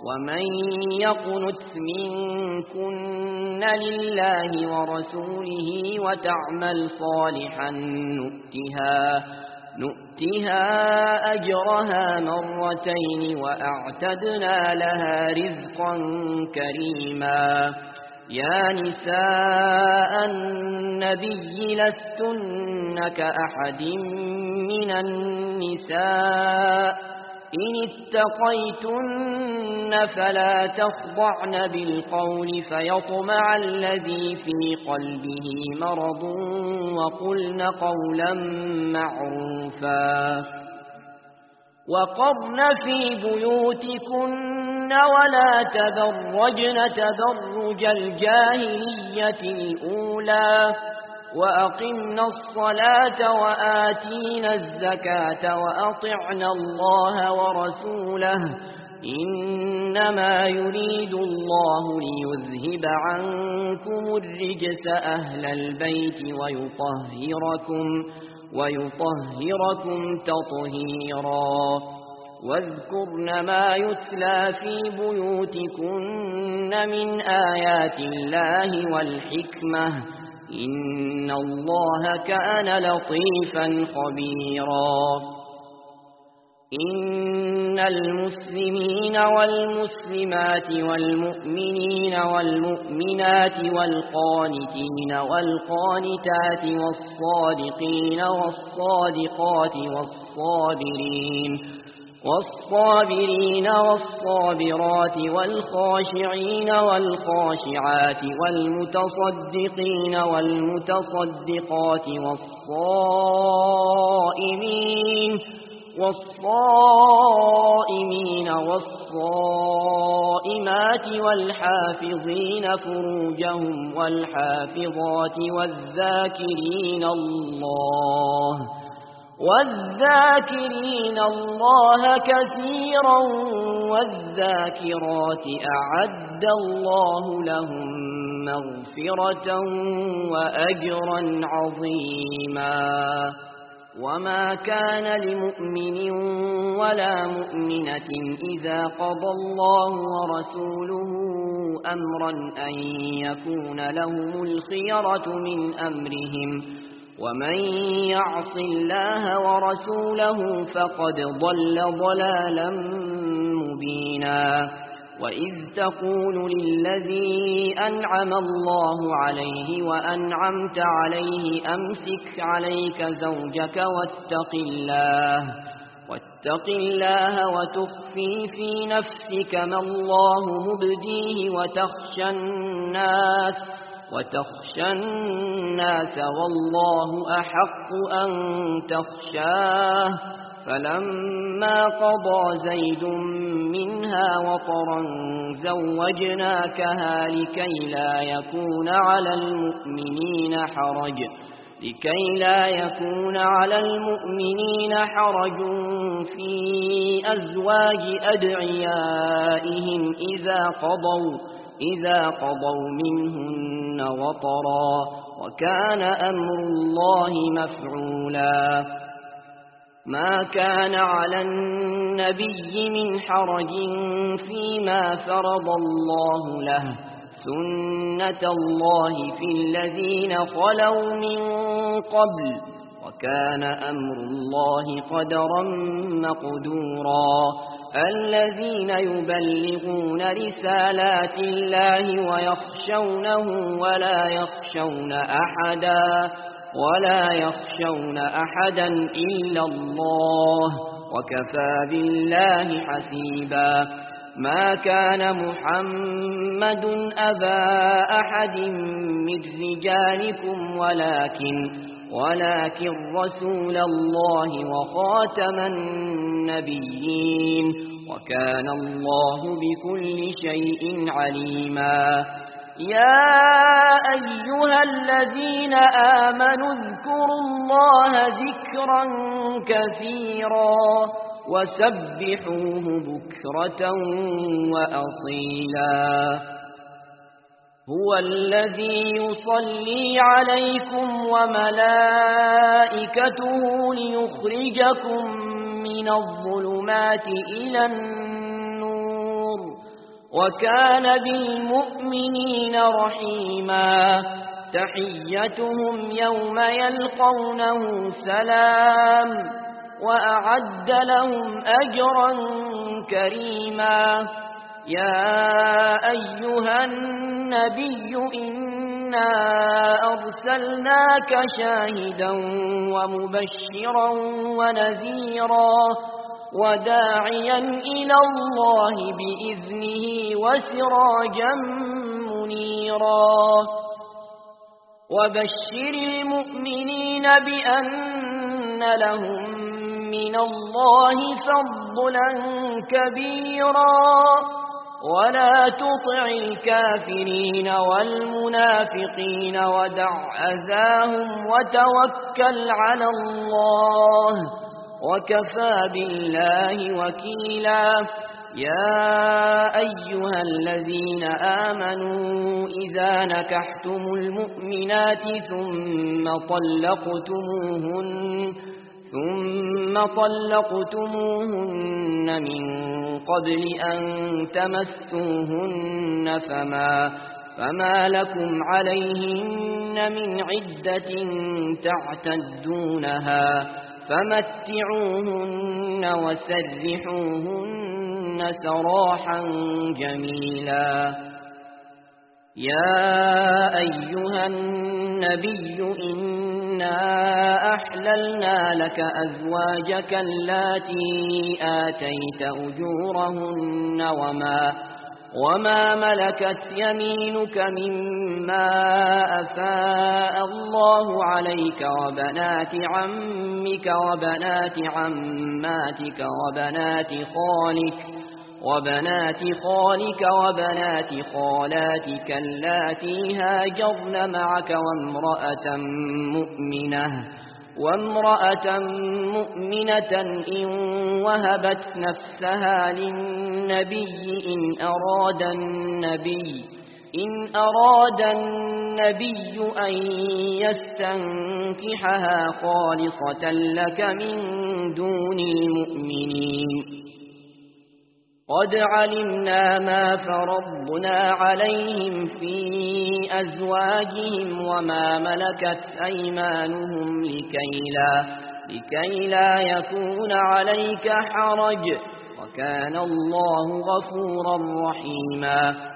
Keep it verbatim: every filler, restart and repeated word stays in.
ومن يقنت منكن لله ورسوله وتعمل صالحا نؤتها, نؤتها أجرها مرتين وأعتدنا لها رزقا كريما. يا نساء النبي لستن كأحد من النساء إن اتقيتن فلا تخضعن بالقول فيطمع الذي في قلبه مرض وقلن قولا معروفا. وقرن في بيوتكن ولا تبرجن تبرج الجاهلية الأولى وأقمنا الصلاة وآتينا الزكاة وأطعنا الله ورسوله إنما يريد الله ليذهب عنكم الرجس أهل البيت ويطهركم, ويطهركم تطهيرا. واذكرن ما يتلى في بيوتكن من آيات الله والحكمة إن الله كان لطيفا خبيرا. إن المسلمين والمسلمات والمؤمنين والمؤمنات والقانتين والقانتات والصادقين والصادقات والصابرين والصابرين والصابرات والخاشعين والخاشعات والمتصدقين والمتصدقات والصائمين والصائمين والصائمات والحافظين فروجهم والحافظات والذاكرين الله والذاكرين الله كثيرا والذاكرات أعد الله لهم مغفرة وأجرا عظيما. وما كان لمؤمن ولا مؤمنة إذا قضى الله ورسوله أمرا أن يكون لهم الخيرة من أمرهم ومن يعص الله ورسوله فقد ضل ضلالا مبينا. وإذ تقول للذي أنعم الله عليه وأنعمت عليه أمسك عليك زوجك واتق الله واتق الله وتخفي في نفسك ما الله مبديه وتخشى الناس وتخشى الناس والله أحق أن تخشاه. فلما قضى زيد منها وطرا زوجناكها لكي لا يكون على المؤمنين حرج لكي لا يكون على المؤمنين حرج في أزواج أدعيائهم إذا قضوا إذا قضوا منهن وطرا وكان أمر الله مفعولا. ما كان على النبي من حرج فيما فرض الله له سنة الله في الذين خلوا من قبل وكان أمر الله قدرا مقدورا. الذين يبلغون رسالات الله ويخشونه ولا يخشون أحدا ولا يخشون أحدا إلا الله وكفى بالله حسيبا. ما كان محمد أبا أحد من رجالكم ولكن ولكن رسول الله وخاتم النبيين وكان الله بكل شيء عليما. يا أيها الذين آمنوا اذكروا الله ذكرا كثيرا وسبحوه بكرة وأصيلا. هو الذي يصلي عليكم وملائكته ليخرجكم من الظلمات إلى النور وكان بالمؤمنين رحيما تحيتهم يوم يلقونه سلام وأعد لهم أجرا كريما يا أيها النبي إنا أرسلناك شاهدا ومبشرا ونذيرا وداعيا إلى الله بإذنه وسراجا منيرا وبشر المؤمنين بأن لهم من الله فضلا كبيرا ولا تطع الكافرين والمنافقين ودع أذاهم وتوكل على الله وكفى بالله وكيلا يا أيها الذين آمنوا إذا نكحتم المؤمنات ثم طلقتموهن ثم طلقتموهن من قبل أن تمسوهن فما فما لكم عليهن من عدة تعتدونها فمتعوهن وسرحوهن سراحا جميلا يا أيها النبي إنا أحللنا لك أزواجك اللاتي آتيت أجورهن وما وما ملكت يمينك مما أفاء الله عليك وبنات عمك وبنات عماتك وبنات خالك وبنات خالك وبنات خالاتك اللاتي هاجرن معك وامرأة مؤمنة وامرأة مؤمنة إن وهبت نفسها للنبي إن أراد النبي إن أراد النبي أن يستنكحها خالصة لك من دون المؤمنين قد علمنا ما فرضنا عليهم في أزواجهم وما ملكت أيمانهم لكي لا, لكي لا يكون عليك حرج وكان الله غفورا رحيما